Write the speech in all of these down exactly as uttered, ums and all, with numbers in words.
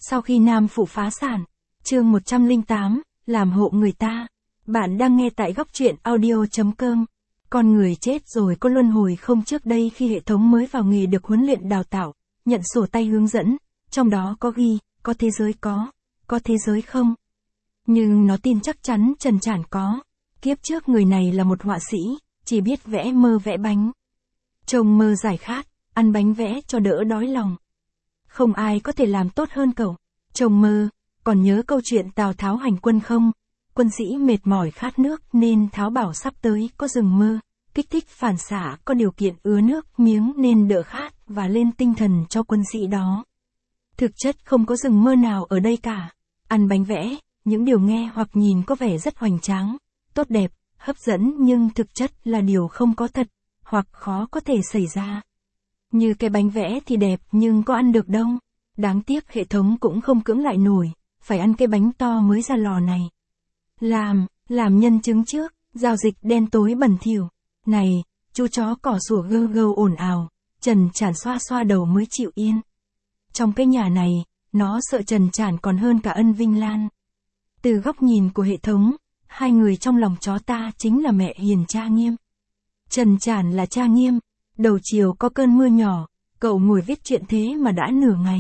Sau khi Nam Phủ phá sản, chương một trăm lẻ tám, làm hộ người ta. Bạn đang nghe tại góc truyện audio chấm com. Con người chết rồi có luân hồi không? Trước đây khi hệ thống mới vào nghề được huấn luyện đào tạo, nhận sổ tay hướng dẫn, trong đó có ghi, có thế giới có, có thế giới không. Nhưng nó tin chắc chắn Trần Trản có. Kiếp trước người này là một họa sĩ, chỉ biết vẽ mơ vẽ bánh. Trông mơ giải khát, ăn bánh vẽ cho đỡ đói lòng. Không ai có thể làm tốt hơn cậu. Trông mơ, còn nhớ câu chuyện Tào Tháo hành quân không? Quân sĩ mệt mỏi khát nước nên Tháo bảo sắp tới có rừng mơ, kích thích phản xạ có điều kiện ứa nước miếng nên đỡ khát và lên tinh thần cho quân sĩ đó. Thực chất không có rừng mơ nào ở đây cả. Ăn bánh vẽ, những điều nghe hoặc nhìn có vẻ rất hoành tráng, tốt đẹp, hấp dẫn nhưng thực chất là điều không có thật, hoặc khó có thể xảy ra. Như cái bánh vẽ thì đẹp nhưng có ăn được đâu. Đáng tiếc hệ thống cũng không cưỡng lại nổi, phải ăn cái bánh to mới ra lò này. Làm, làm nhân chứng trước, giao dịch đen tối bẩn thỉu. Này, chú chó cỏ sủa gơ gơ ồn ào, Trần Trản xoa xoa đầu mới chịu yên. Trong cái nhà này, nó sợ Trần Trản còn hơn cả Ân Vinh Lan. Từ góc nhìn của hệ thống, hai người trong lòng chó ta chính là mẹ hiền cha nghiêm. Trần Trản là cha nghiêm. Đầu chiều có cơn mưa nhỏ, cậu ngồi viết chuyện thế mà đã nửa ngày.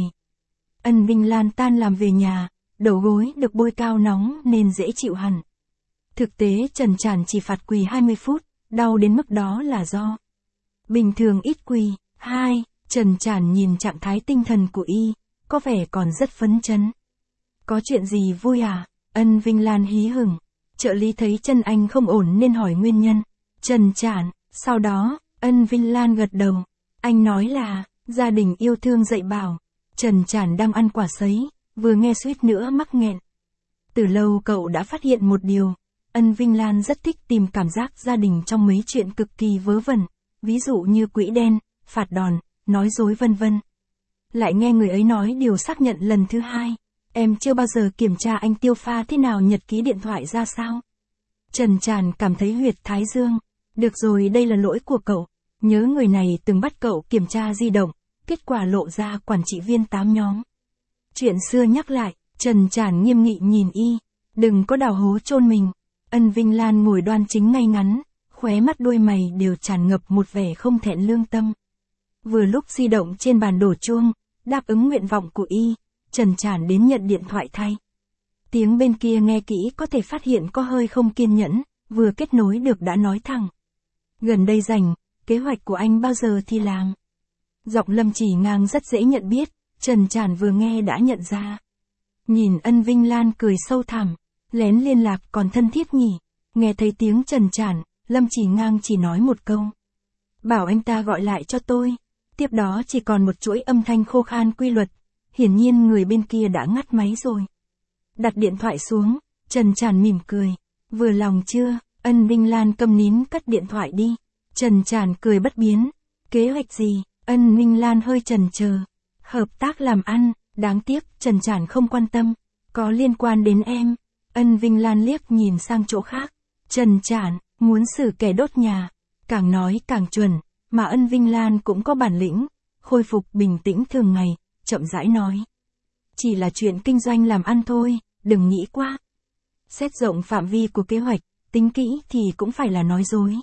Ân Vinh Lan tan làm về nhà, đầu gối được bôi cao nóng nên dễ chịu hẳn. Thực tế Trần Trản chỉ phạt quỳ hai mươi phút, đau đến mức đó là do bình thường ít quỳ. Hai, Trần Trản nhìn trạng thái tinh thần của y, có vẻ còn rất phấn chấn. Có chuyện gì vui à? Ân Vinh Lan hí hửng. Trợ lý thấy chân anh không ổn nên hỏi nguyên nhân. Trần Trản, sau đó, Ân Vinh Lan gật đầu. Anh nói là, gia đình yêu thương dạy bảo. Trần Trản đang ăn quả sấy, vừa nghe suýt nữa mắc nghẹn. Từ lâu cậu đã phát hiện một điều. Ân Vinh Lan rất thích tìm cảm giác gia đình trong mấy chuyện cực kỳ vớ vẩn. Ví dụ như quỹ đen, phạt đòn, nói dối vân vân. Lại nghe người ấy nói điều xác nhận lần thứ hai. Em chưa bao giờ kiểm tra anh Tiêu pha thế nào nhật ký điện thoại ra sao. Trần Trản cảm thấy huyệt thái dương. Được rồi, đây là lỗi của cậu. Nhớ người này từng bắt cậu kiểm tra di động, kết quả lộ ra quản trị viên tám nhóm. Chuyện xưa nhắc lại, Trần Trản nghiêm nghị nhìn y, đừng có đào hố chôn mình. Ân Vinh Lan ngồi đoan chính ngay ngắn, khóe mắt đuôi mày đều tràn ngập một vẻ không thẹn lương tâm. Vừa lúc di động trên bàn đổ chuông, đáp ứng nguyện vọng của y, Trần Trản đến nhận điện thoại thay. Tiếng bên kia nghe kỹ có thể phát hiện có hơi không kiên nhẫn, vừa kết nối được đã nói thẳng. Gần đây rảnh, kế hoạch của anh bao giờ thì làm? Giọng Lâm Chỉ Ngang rất dễ nhận biết, Trần Trản vừa nghe đã nhận ra. Nhìn Ân Vinh Lan cười sâu thẳm, lén liên lạc còn thân thiết nhỉ. Nghe thấy tiếng Trần Trản, Lâm Chỉ Ngang chỉ nói một câu. Bảo anh ta gọi lại cho tôi. Tiếp đó chỉ còn một chuỗi âm thanh khô khan quy luật. Hiển nhiên người bên kia đã ngắt máy rồi. Đặt điện thoại xuống, Trần Trản mỉm cười. Vừa lòng chưa? Ân Vinh Lan câm nín cất điện thoại đi. Trần Trản cười bất biến. Kế hoạch gì? Ân Vinh Lan hơi chần chờ. Hợp tác làm ăn, đáng tiếc Trần Trản không quan tâm. Có liên quan đến em. Ân Vinh Lan liếc nhìn sang chỗ khác. Trần Trản, muốn xử kẻ đốt nhà. Càng nói càng chuẩn, mà Ân Vinh Lan cũng có bản lĩnh. Khôi phục bình tĩnh thường ngày, chậm rãi nói. Chỉ là chuyện kinh doanh làm ăn thôi, đừng nghĩ quá. Xét rộng phạm vi của kế hoạch, tính kỹ thì cũng phải là nói dối.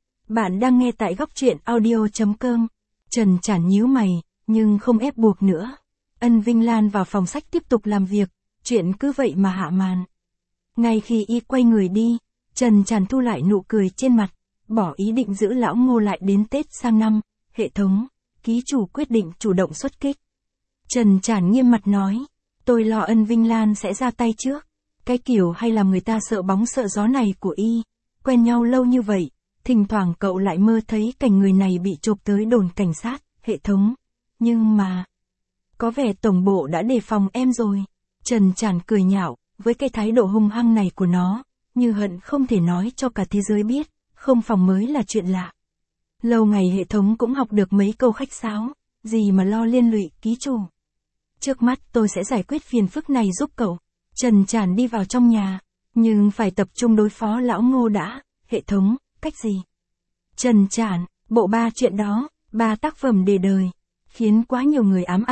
Bạn đang nghe tại góc truyện audio chấm com. Trần Trản nhíu mày, nhưng không ép buộc nữa. Ân Vinh Lan vào phòng sách tiếp tục làm việc, chuyện cứ vậy mà hạ màn. Ngay khi y quay người đi, Trần Trản thu lại nụ cười trên mặt, bỏ ý định giữ lão Ngô lại đến Tết sang năm. Hệ thống, ký chủ quyết định chủ động xuất kích. Trần Trản nghiêm mặt nói, tôi lo Ân Vinh Lan sẽ ra tay trước. Cái kiểu hay làm người ta sợ bóng sợ gió này của y, quen nhau lâu như vậy, thỉnh thoảng cậu lại mơ thấy cảnh người này bị chộp tới đồn cảnh sát, hệ thống. Nhưng mà, có vẻ tổng bộ đã đề phòng em rồi. Trần Trản cười nhạo, với cái thái độ hung hăng này của nó, như hận không thể nói cho cả thế giới biết, không phòng mới là chuyện lạ. Lâu ngày hệ thống cũng học được mấy câu khách sáo, gì mà lo liên lụy ký chủ. Trước mắt tôi sẽ giải quyết phiền phức này giúp cậu. Trần Trản đi vào trong nhà, nhưng phải tập trung đối phó lão Ngô đã. Hệ thống, cách gì? Trần Trản, bộ ba chuyện đó, ba tác phẩm để đời, khiến quá nhiều người ám ảnh,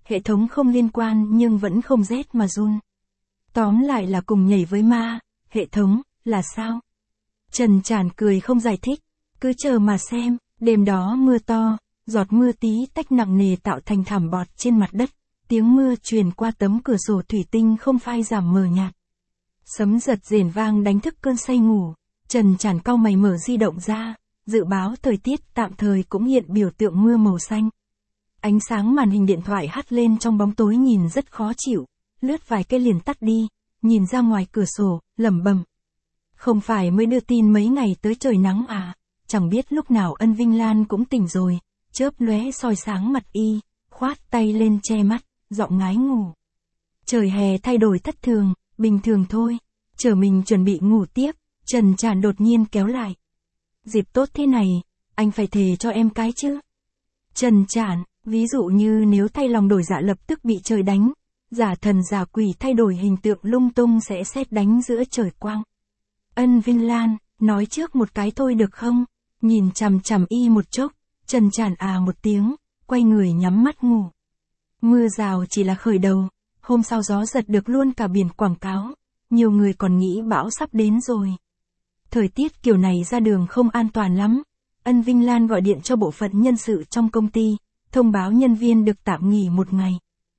hệ thống không liên quan nhưng vẫn không rét mà run. Tóm lại là cùng nhảy với ma, hệ thống, là sao? Trần Trản cười không giải thích, cứ chờ mà xem, đêm đó mưa to, giọt mưa tí tách nặng nề tạo thành thảm bọt trên mặt đất, tiếng mưa truyền qua tấm cửa sổ thủy tinh không phai giảm mờ nhạt. Sấm giật rền vang đánh thức cơn say ngủ, Trần Trản cau mày mở di động ra, dự báo thời tiết tạm thời cũng hiện biểu tượng mưa màu xanh. Ánh sáng màn hình điện thoại hắt lên trong bóng tối nhìn rất khó chịu, lướt vài cái liền tắt đi, nhìn ra ngoài cửa sổ, lẩm bẩm. Không phải mới đưa tin mấy ngày tới trời nắng à, chẳng biết lúc nào Ân Vinh Lan cũng tỉnh rồi, chớp lóe soi sáng mặt y, khoát tay lên che mắt, giọng ngái ngủ. Trời hè thay đổi thất thường, bình thường thôi, chờ mình chuẩn bị ngủ tiếp, Trần Trản đột nhiên kéo lại. Dịp tốt thế này, anh phải thề cho em cái chứ. Trần Trản, ví dụ như nếu thay lòng đổi dạ lập tức bị trời đánh, giả thần giả quỷ thay đổi hình tượng lung tung sẽ sét đánh giữa trời quang. Ân Vinh Lan, nói trước một cái thôi được không? Nhìn chằm chằm y một chốc, Trần Trản à một tiếng, quay người nhắm mắt ngủ. Mưa rào chỉ là khởi đầu, hôm sau gió giật được luôn cả biển quảng cáo, nhiều người còn nghĩ bão sắp đến rồi. Thời tiết kiểu này ra đường không an toàn lắm. Ân Vinh Lan gọi điện cho bộ phận nhân sự trong công ty, thông báo nhân viên được tạm nghỉ một ngày.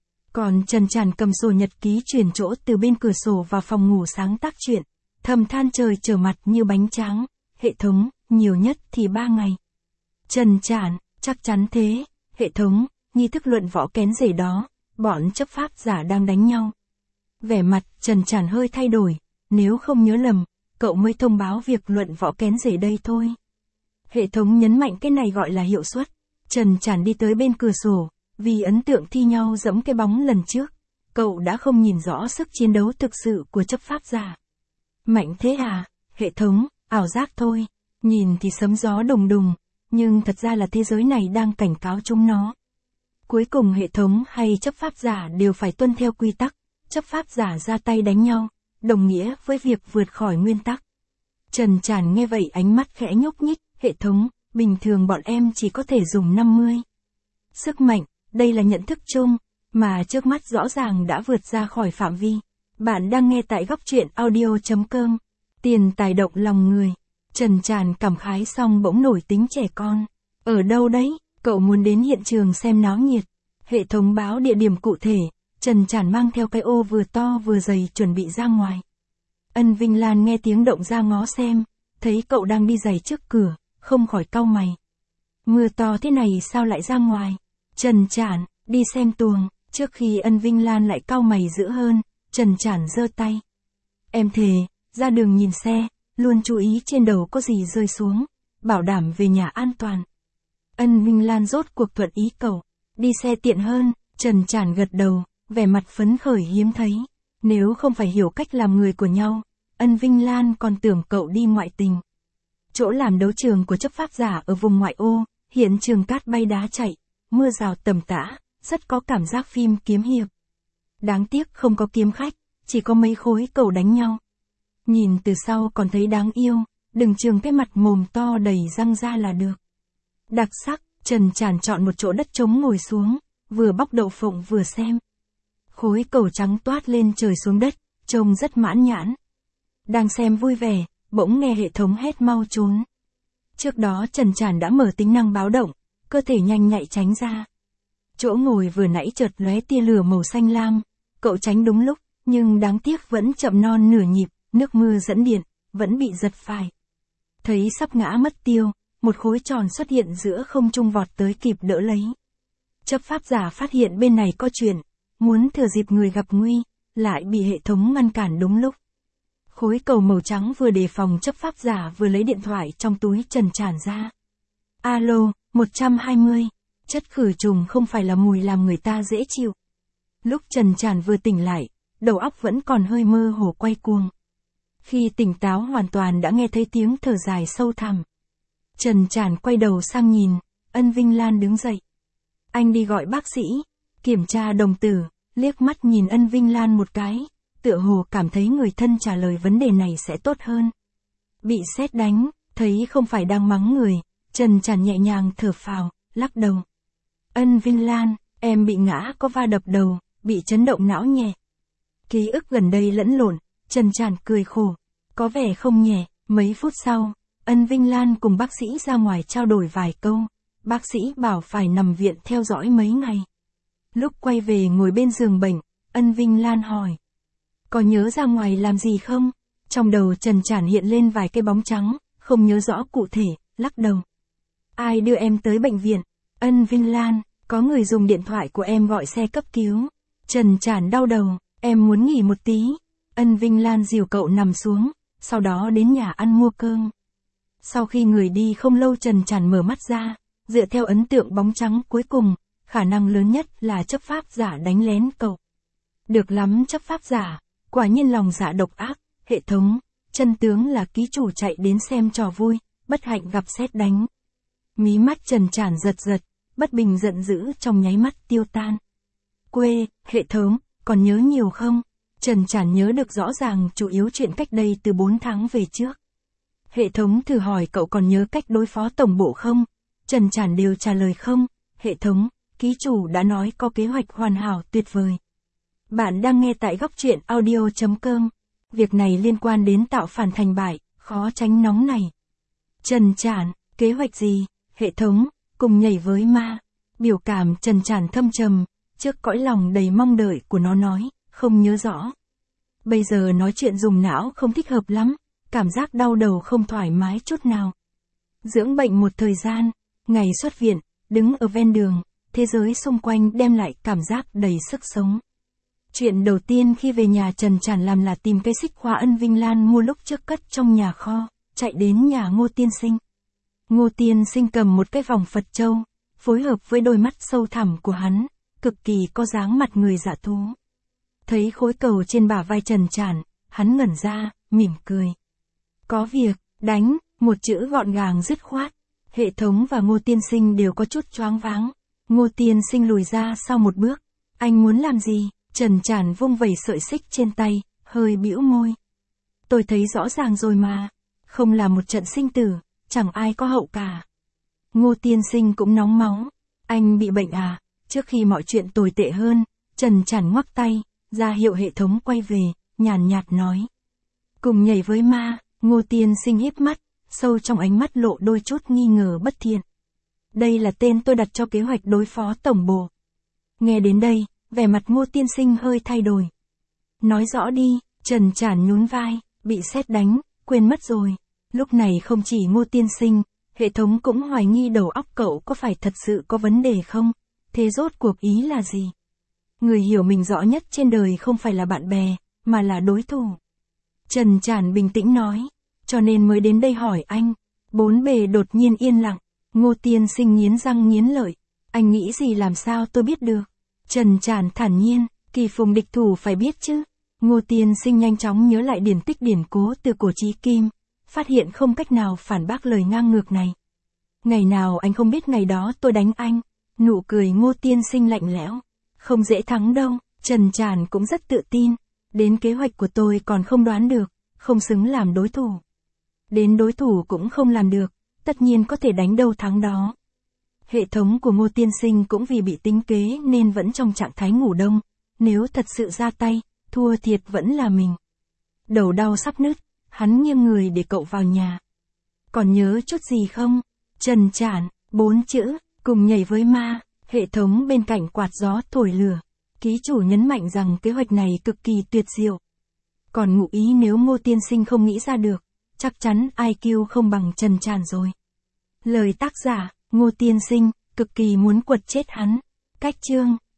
Còn Trần Trản cầm sổ nhật ký chuyển chỗ từ bên cửa sổ vào phòng ngủ sáng tác chuyện, thầm than trời trở mặt như bánh tráng, hệ thống, nhiều nhất thì ba ngày. Trần Trản, chắc chắn thế, hệ thống, nghi thức luận võ kén rể đó, bọn chấp pháp giả đang đánh nhau. Vẻ mặt Trần Trản hơi thay đổi, nếu không nhớ lầm, cậu mới thông báo việc luận võ kén rể đây thôi. Hệ thống nhấn mạnh cái này gọi là hiệu suất. Trần Trản đi tới bên cửa sổ, vì ấn tượng thi nhau dẫm cái bóng lần trước, cậu đã không nhìn rõ sức chiến đấu thực sự của chấp pháp giả. Mạnh thế à, hệ thống, ảo giác thôi, nhìn thì sấm gió đùng đùng, nhưng thật ra là thế giới này đang cảnh cáo chúng nó. Cuối cùng hệ thống hay chấp pháp giả đều phải tuân theo quy tắc, chấp pháp giả ra tay đánh nhau, đồng nghĩa với việc vượt khỏi nguyên tắc. Trần Trản nghe vậy ánh mắt khẽ nhúc nhích, hệ thống, bình thường bọn em chỉ có thể dùng năm mươi. Sức mạnh, đây là nhận thức chung, mà trước mắt rõ ràng đã vượt ra khỏi phạm vi. Bạn đang nghe tại góc truyện audio chấm com. Tiền tài động lòng người. Trần Trản cảm khái xong bỗng nổi tính trẻ con. Ở đâu đấy, cậu muốn đến hiện trường xem náo nhiệt. Hệ thống báo địa điểm cụ thể, Trần Trản mang theo cái ô vừa to vừa dày chuẩn bị ra ngoài. Ân Vinh Lan nghe tiếng động ra ngó xem, thấy cậu đang đi giày trước cửa, không khỏi cau mày. Mưa to thế này sao lại ra ngoài? Trần Trản, đi xem tuồng, trước khi Ân Vinh Lan lại cau mày dữ hơn, Trần Trản giơ tay. Em thề, ra đường nhìn xe, luôn chú ý trên đầu có gì rơi xuống, bảo đảm về nhà an toàn. Ân Vinh Lan rốt cuộc thuận ý cậu, đi xe tiện hơn, Trần Trản gật đầu, vẻ mặt phấn khởi hiếm thấy. Nếu không phải hiểu cách làm người của nhau, Ân Vinh Lan còn tưởng cậu đi ngoại tình. Chỗ làm đấu trường của chấp pháp giả ở vùng ngoại ô, hiện trường cát bay đá chạy, mưa rào tầm tã, rất có cảm giác phim kiếm hiệp. Đáng tiếc không có kiếm khách, chỉ có mấy khối cầu đánh nhau. Nhìn từ sau còn thấy đáng yêu, đừng chừng cái mặt mồm to đầy răng ra là được. Đặc sắc, Trần Trản chọn một chỗ đất trống ngồi xuống, vừa bóc đậu phộng vừa xem. Khối cầu trắng toát lên trời xuống đất, trông rất mãn nhãn. Đang xem vui vẻ, bỗng nghe hệ thống hét mau trốn. Trước đó Trần Trản đã mở tính năng báo động, cơ thể nhanh nhạy tránh ra. Chỗ ngồi vừa nãy chợt lóe tia lửa màu xanh lam, cậu tránh đúng lúc, nhưng đáng tiếc vẫn chậm non nửa nhịp, nước mưa dẫn điện, vẫn bị giật phải. Thấy sắp ngã mất tiêu, một khối tròn xuất hiện giữa không trung vọt tới kịp đỡ lấy. Chấp pháp giả phát hiện bên này có chuyện, muốn thừa dịp người gặp nguy, lại bị hệ thống ngăn cản đúng lúc. Khối cầu màu trắng vừa đề phòng chấp pháp giả vừa lấy điện thoại trong túi Trần Trản ra. Alo, một trăm hai mươi, chất khử trùng không phải là mùi làm người ta dễ chịu. Lúc Trần Trản vừa tỉnh lại, đầu óc vẫn còn hơi mơ hồ quay cuồng. Khi tỉnh táo hoàn toàn đã nghe thấy tiếng thở dài sâu thẳm. Trần Trản quay đầu sang nhìn, Ân Vinh Lan đứng dậy. Anh đi gọi bác sĩ, kiểm tra đồng tử, liếc mắt nhìn Ân Vinh Lan một cái, tựa hồ cảm thấy người thân trả lời vấn đề này sẽ tốt hơn. Bị sét đánh, thấy không phải đang mắng người, Trần Trản nhẹ nhàng thở phào, lắc đầu. Ân Vinh Lan, Em bị ngã có va đập đầu, bị chấn động não nhẹ. Ký ức gần đây lẫn lộn, Trần Trản cười khổ. Có vẻ không nhẹ, mấy phút sau, Ân Vinh Lan cùng bác sĩ ra ngoài trao đổi vài câu. Bác sĩ bảo phải nằm viện theo dõi mấy ngày. Lúc quay về ngồi bên giường bệnh, Ân Vinh Lan hỏi. Có nhớ ra ngoài làm gì không? Trong đầu Trần Trản hiện lên vài cái bóng trắng, không nhớ rõ cụ thể, lắc đầu. Ai đưa em tới bệnh viện? Ân Vinh Lan, có người dùng điện thoại của em gọi xe cấp cứu. Trần Trản đau đầu, em muốn nghỉ một tí. Ân Vinh Lan dìu cậu nằm xuống, sau đó đến nhà ăn mua cơm. Sau khi người đi không lâu Trần Trản mở mắt ra, dựa theo ấn tượng bóng trắng cuối cùng, khả năng lớn nhất là chấp pháp giả đánh lén cậu. Được lắm chấp pháp giả, quả nhiên lòng dạ độc ác, hệ thống, chân tướng là ký chủ chạy đến xem trò vui, bất hạnh gặp sét đánh. Mí mắt Trần Trản giật giật, bất bình giận dữ trong nháy mắt tiêu tan. Quê, hệ thống, còn nhớ nhiều không? Trần Trản nhớ được rõ ràng chủ yếu chuyện cách đây từ bốn tháng về trước. Hệ thống thử hỏi cậu còn nhớ cách đối phó tổng bộ không? Trần Trản đều trả lời không. Hệ thống, ký chủ đã nói có kế hoạch hoàn hảo tuyệt vời. Bạn đang nghe tại góc truyện audio chấm com. Việc này liên quan đến tạo phản thành bại, khó tránh nóng này. Trần Trản, kế hoạch gì? Hệ thống, cùng nhảy với ma. Biểu cảm Trần Trản thâm trầm, trước cõi lòng đầy mong đợi của nó nói, không nhớ rõ. Bây giờ nói chuyện dùng não không thích hợp lắm, cảm giác đau đầu không thoải mái chút nào. Dưỡng bệnh một thời gian, ngày xuất viện, đứng ở ven đường, thế giới xung quanh đem lại cảm giác đầy sức sống. Chuyện đầu tiên khi về nhà Trần Trản làm là tìm cây xích hoa Ân Vinh Lan mua lúc trước cất trong nhà kho, chạy đến nhà Ngô Tiên Sinh. Ngô Tiên Sinh cầm một cái vòng Phật châu, phối hợp với đôi mắt sâu thẳm của hắn, cực kỳ có dáng mặt người dạ thú. Thấy khối cầu trên bả vai Trần Trản, hắn ngẩn ra, mỉm cười. Có việc, đánh, một chữ gọn gàng dứt khoát. Hệ thống và Ngô Tiên Sinh đều có chút choáng váng. Ngô Tiên Sinh lùi ra sau một bước. Anh muốn làm gì? Trần Trản vung vẩy sợi xích trên tay, hơi bĩu môi. Tôi thấy rõ ràng rồi mà. Không là một trận sinh tử, chẳng ai có hậu cả. Ngô Tiên Sinh cũng nóng máu. Anh bị bệnh à? Trước khi mọi chuyện tồi tệ hơn, Trần Trản ngoắc tay, ra hiệu hệ thống quay về, nhàn nhạt nói. Cùng nhảy với ma. Ngô Tiên Sinh híp mắt, sâu trong ánh mắt lộ đôi chút nghi ngờ bất thiện. Đây là tên tôi đặt cho kế hoạch đối phó tổng bộ. Nghe đến đây, vẻ mặt Ngô Tiên Sinh hơi thay đổi. Nói rõ đi, Trần Trản nhún vai, bị sét đánh, quên mất rồi. Lúc này không chỉ Ngô Tiên Sinh, hệ thống cũng hoài nghi đầu óc cậu có phải thật sự có vấn đề không? Thế rốt cuộc ý là gì? Người hiểu mình rõ nhất trên đời không phải là bạn bè, mà là đối thủ. Trần Trản bình tĩnh nói, cho nên mới đến đây hỏi anh. Bốn bề đột nhiên yên lặng, Ngô Tiên Sinh nghiến răng nghiến lợi. Anh nghĩ gì làm sao tôi biết được? Trần Trản thản nhiên, kỳ phùng địch thủ phải biết chứ. Ngô Tiên Sinh nhanh chóng nhớ lại điển tích điển cố từ cổ chí kim, phát hiện không cách nào phản bác lời ngang ngược này. Ngày nào anh không biết ngày đó tôi đánh anh. Nụ cười Ngô Tiên Sinh lạnh lẽo. Không dễ thắng đâu, Trần Trản cũng rất tự tin. Đến kế hoạch của tôi còn không đoán được, không xứng làm đối thủ. Đến đối thủ cũng không làm được, tất nhiên có thể đánh đâu thắng đó. Hệ thống của Ngô Tiên Sinh cũng vì bị tính kế nên vẫn trong trạng thái ngủ đông. Nếu thật sự ra tay, thua thiệt vẫn là mình. Đầu đau sắp nứt, hắn nghiêng người để cậu vào nhà. Còn nhớ chút gì không? Trần Trản, bốn chữ, cùng nhảy với ma. Hệ thống bên cạnh quạt gió thổi lửa. Ký chủ nhấn mạnh rằng kế hoạch này cực kỳ tuyệt diệu. Còn ngụ ý nếu Ngô Tiên Sinh không nghĩ ra được, chắc chắn i kiu không bằng Trần Trản rồi. Lời tác giả, Ngô Tiên Sinh, cực kỳ muốn quật chết hắn. Cách chương